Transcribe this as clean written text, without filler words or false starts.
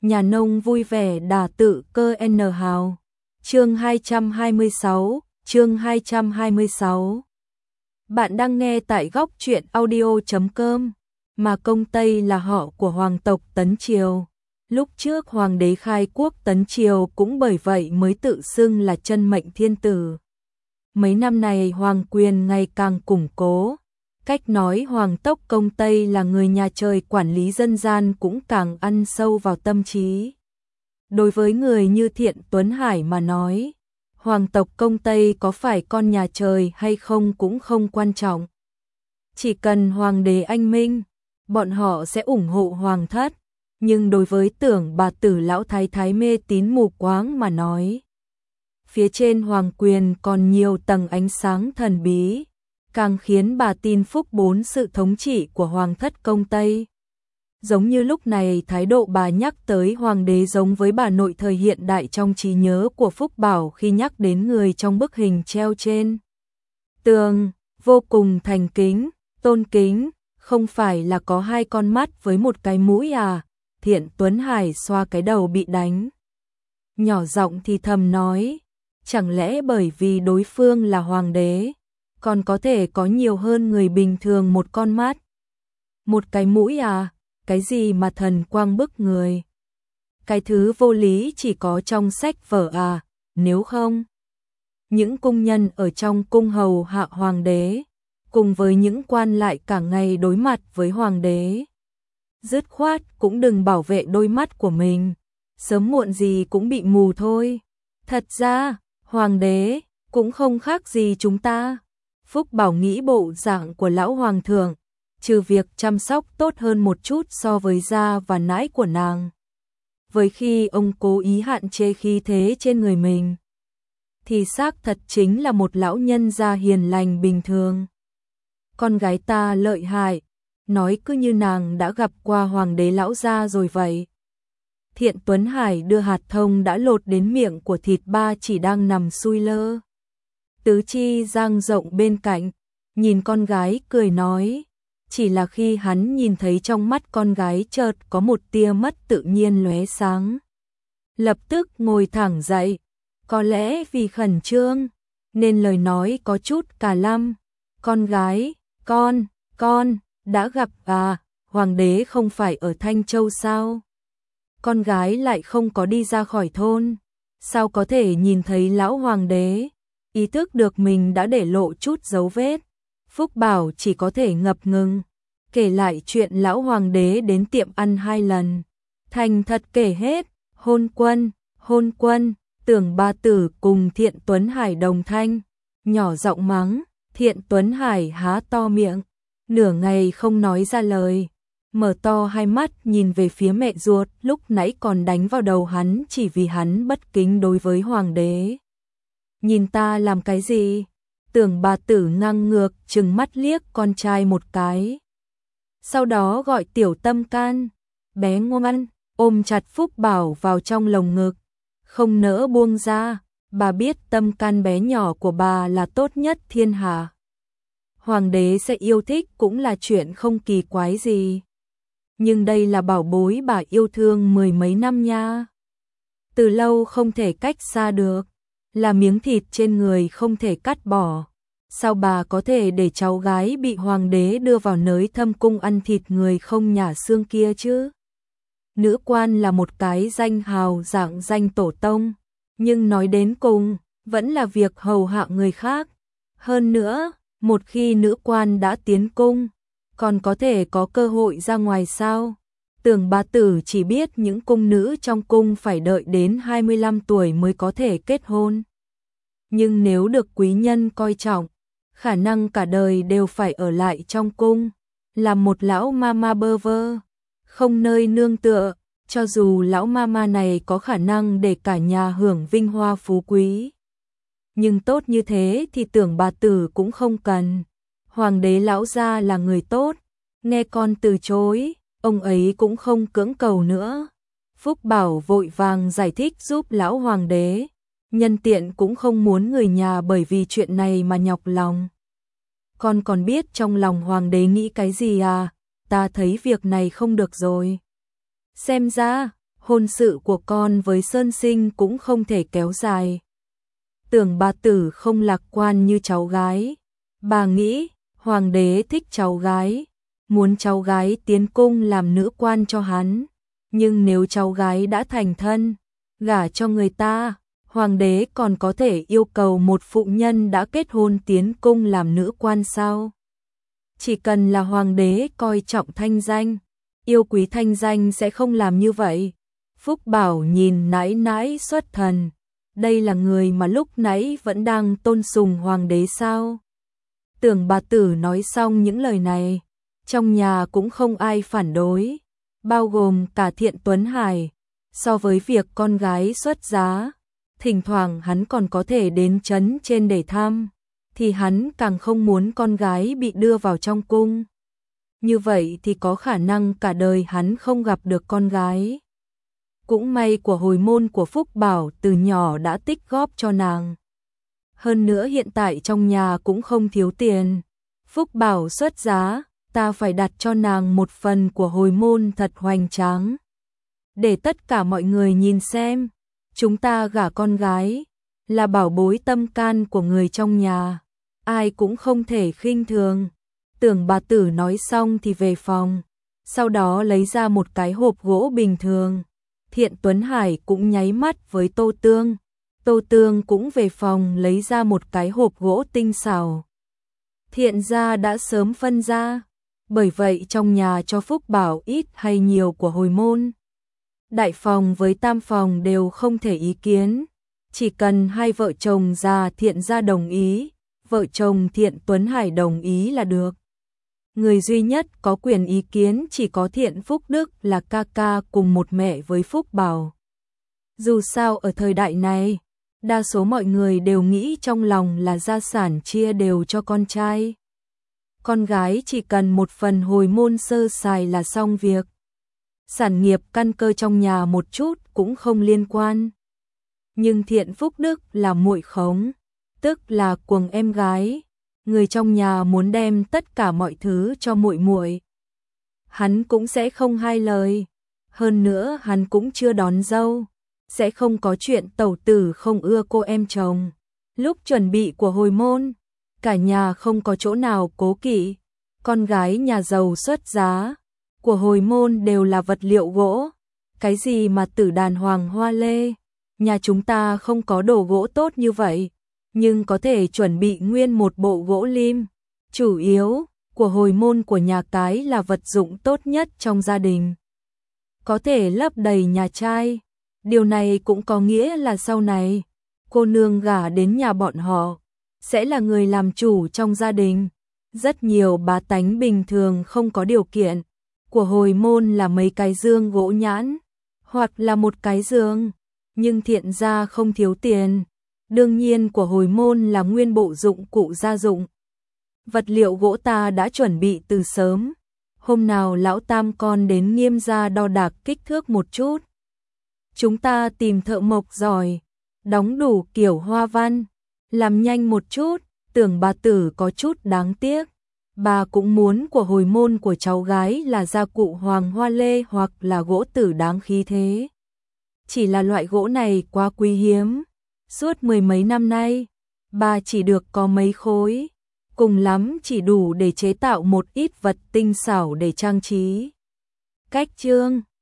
Nhà nông vui vẻ đả tự cơ N hào. Chương 226, chương 226. Bạn đang nghe tại góc truyện audio.com. Mà Công Tây là họ của hoàng tộc Tấn Triều. Lúc trước hoàng đế khai quốc Tấn Triều cũng bởi vậy mới tự xưng là chân mệnh thiên tử. Mấy năm này hoàng quyền ngày càng củng cố. Cách nói hoàng tộc Công Tây là người nhà trời quản lý dân gian cũng càng ăn sâu vào tâm trí. Đối với người như Thiện Tuấn Hải mà nói, hoàng tộc Công Tây có phải con nhà trời hay không cũng không quan trọng. Chỉ cần hoàng đế anh minh, bọn họ sẽ ủng hộ hoàng thất. Nhưng đối với Tưởng bà tử lão thái thái mê tín mù quáng mà nói, phía trên hoàng quyền còn nhiều tầng ánh sáng thần bí, càng khiến bà tin phúc bốn sự thống trị của hoàng thất Công Tây. Giống như lúc này thái độ bà nhắc tới hoàng đế giống với bà nội thời hiện đại trong trí nhớ của Phúc Bảo khi nhắc đến người trong bức hình treo trên tường, vô cùng thành kính, tôn kính, không phải là có hai con mắt với một cái mũi à? Thiện Tuấn Hải xoa cái đầu bị đánh, nhỏ giọng thì thầm nói, chẳng lẽ bởi vì đối phương là hoàng đế, còn có thể có nhiều hơn người bình thường một con mắt, một cái mũi à? Cái gì mà thần quang bức người? Cái thứ vô lý chỉ có trong sách vở à? Nếu không, những cung nhân ở trong cung hầu hạ hoàng đế, cùng với những quan lại cả ngày đối mặt với hoàng đế, dứt khoát cũng đừng bảo vệ đôi mắt của mình, sớm muộn gì cũng bị mù thôi. Thật ra, hoàng đế cũng không khác gì chúng ta. Phúc Bảo nghĩ bộ dạng của lão hoàng thượng, trừ việc chăm sóc tốt hơn một chút so với da và nãi của nàng, với khi ông cố ý hạn chế khí thế trên người mình, thì xác thật chính là một lão nhân gia hiền lành bình thường. Con gái ta lợi hại, nói cứ như nàng đã gặp qua hoàng đế lão gia rồi vậy. Thiện Tuấn Hải đưa hạt thông đã lột đến miệng của thịt ba chỉ đang nằm sui lơ, tứ chi dang rộng bên cạnh, nhìn con gái cười nói. Chỉ là khi hắn nhìn thấy trong mắt con gái chợt có một tia mất tự nhiên lóe sáng, lập tức ngồi thẳng dậy, có lẽ vì khẩn trương nên lời nói có chút cà lăm. Con gái, con đã gặp à? Hoàng đế không phải ở Thanh Châu sao? Con gái lại không có đi ra khỏi thôn, sao có thể nhìn thấy lão hoàng đế? Ý thức được mình đã để lộ chút dấu vết, Phúc Bảo chỉ có thể ngập ngừng, kể lại chuyện lão hoàng đế đến tiệm ăn 2 lần, thành thật kể hết. Hôn quân, Tưởng bà tử cùng Thiện Tuấn Hải đồng thanh, nhỏ giọng mắng. Thiện Tuấn Hải há to miệng, nửa ngày không nói ra lời, mở to hai mắt nhìn về phía mẹ ruột lúc nãy còn đánh vào đầu hắn chỉ vì hắn bất kính đối với hoàng đế. Nhìn ta làm cái gì? Tưởng bà tử ngang ngược trừng mắt liếc con trai một cái, sau đó gọi Tiểu Tâm Can, bé ngoan, ôm chặt Phúc Bảo vào trong lồng ngực, không nỡ buông ra. Bà biết tâm can bé nhỏ của bà là tốt nhất thiên hạ, hoàng đế sẽ yêu thích cũng là chuyện không kỳ quái gì, nhưng đây là bảo bối bà yêu thương 10 mấy năm nha, từ lâu không thể cách xa được, là miếng thịt trên người không thể cắt bỏ. Sao bà có thể để cháu gái bị hoàng đế đưa vào nới thâm cung ăn thịt người không nhả xương kia chứ? Nữ quan là một cái danh hào dạng danh tổ tông, nhưng nói đến cùng vẫn là việc hầu hạ người khác. Hơn nữa, một khi nữ quan đã tiến cung, còn có thể có cơ hội ra ngoài sao? Tưởng bà tử chỉ biết những cung nữ trong cung phải đợi đến 25 tuổi mới có thể kết hôn, nhưng nếu được quý nhân coi trọng, khả năng cả đời đều phải ở lại trong cung, làm một lão mama bơ vơ, không nơi nương tựa. Cho dù lão mama này có khả năng để cả nhà hưởng vinh hoa phú quý, nhưng tốt như thế thì Tưởng bà tử cũng không cần. Hoàng đế lão gia là người tốt, nghe con từ chối, ông ấy cũng không cưỡng cầu nữa. Phúc Bảo vội vàng giải thích giúp lão hoàng đế, nhân tiện cũng không muốn người nhà bởi vì chuyện này mà nhọc lòng. Con còn biết trong lòng hoàng đế nghĩ cái gì à? Ta thấy việc này không được rồi. Xem ra, hôn sự của con với Sơn Sinh cũng không thể kéo dài. Tưởng bà tử không lạc quan như cháu gái. Bà nghĩ, hoàng đế thích cháu gái, muốn cháu gái tiến cung làm nữ quan cho hắn. Nhưng nếu cháu gái đã thành thân, gả cho người ta, hoàng đế còn có thể yêu cầu một phụ nhân đã kết hôn tiến cung làm nữ quan sao? Chỉ cần là hoàng đế coi trọng thanh danh, yêu quý thanh danh sẽ không làm như vậy. Phúc Bảo nhìn nãi nãi xuất thần. Đây là người mà lúc nãy vẫn đang tôn sùng hoàng đế sao? Tưởng bà tử nói xong những lời này, trong nhà cũng không ai phản đối, bao gồm cả Thiện Tuấn Hải. So với việc con gái xuất giá, thỉnh thoảng hắn còn có thể đến trấn trên để thăm, thì hắn càng không muốn con gái bị đưa vào trong cung. Như vậy thì có khả năng cả đời hắn không gặp được con gái. Cũng may của hồi môn của Phúc Bảo từ nhỏ đã tích góp cho nàng. Hơn nữa hiện tại trong nhà cũng không thiếu tiền. Phúc Bảo xuất giá, ta phải đặt cho nàng một phần của hồi môn thật hoành tráng. Để tất cả mọi người nhìn xem, chúng ta gả con gái, là bảo bối tâm can của người trong nhà, ai cũng không thể khinh thường. Tưởng bà tử nói xong thì về phòng, sau đó lấy ra một cái hộp gỗ bình thường. Thiện Tuấn Hải cũng nháy mắt với Tô Tương. Tô Tương cũng về phòng lấy ra một cái hộp gỗ tinh xảo. Thiện gia đã sớm phân ra, bởi vậy trong nhà cho Phúc Bảo ít hay nhiều của hồi môn. Đại phòng với tam phòng đều không thể ý kiến, chỉ cần hai vợ chồng già Thiện gia đồng ý, vợ chồng Thiện Tuấn Hải đồng ý là được. Người duy nhất có quyền ý kiến chỉ có Thiện Phúc Đức là ca ca cùng một mẹ với Phúc Bảo. Dù sao ở thời đại này, đa số mọi người đều nghĩ trong lòng là gia sản chia đều cho con trai. Con gái chỉ cần một phần hồi môn sơ sài là xong việc. Sản nghiệp căn cơ trong nhà một chút cũng không liên quan. Nhưng Thiện Phúc Đức là muội khống, tức là cuồng em gái. Người trong nhà muốn đem tất cả mọi thứ cho muội muội, hắn cũng sẽ không hai lời. Hơn nữa hắn cũng chưa đón dâu, sẽ không có chuyện tẩu tử không ưa cô em chồng. Lúc chuẩn bị của hồi môn, cả nhà không có chỗ nào cố kỵ. Con gái nhà giàu xuất giá, của hồi môn đều là vật liệu gỗ. Cái gì mà tử đàn hoàng hoa lê, nhà chúng ta không có đồ gỗ tốt như vậy, nhưng có thể chuẩn bị nguyên một bộ gỗ lim. Chủ yếu, của hồi môn của nhà cái là vật dụng tốt nhất trong gia đình, có thể lấp đầy nhà trai. Điều này cũng có nghĩa là sau này, cô nương gả đến nhà bọn họ, sẽ là người làm chủ trong gia đình. Rất nhiều bá tánh bình thường không có điều kiện, của hồi môn là mấy cái giường gỗ nhãn, hoặc là một cái giường, nhưng Thiện gia không thiếu tiền. Đương nhiên của hồi môn là nguyên bộ dụng cụ gia dụng. Vật liệu gỗ ta đã chuẩn bị từ sớm. Hôm nào lão tam con đến Nghiêm gia đo đạc kích thước một chút. Chúng ta tìm thợ mộc giỏi, đóng đủ kiểu hoa văn, làm nhanh một chút. Tưởng bà tử có chút đáng tiếc. Bà cũng muốn của hồi môn của cháu gái là gia cụ hoàng hoa lê hoặc là gỗ tử đáng khí thế. Chỉ là loại gỗ này quá quý hiếm. Suốt mười mấy năm nay, bà chỉ được có mấy khối, cùng lắm chỉ đủ để chế tạo một ít vật tinh xảo để trang trí. Cách chương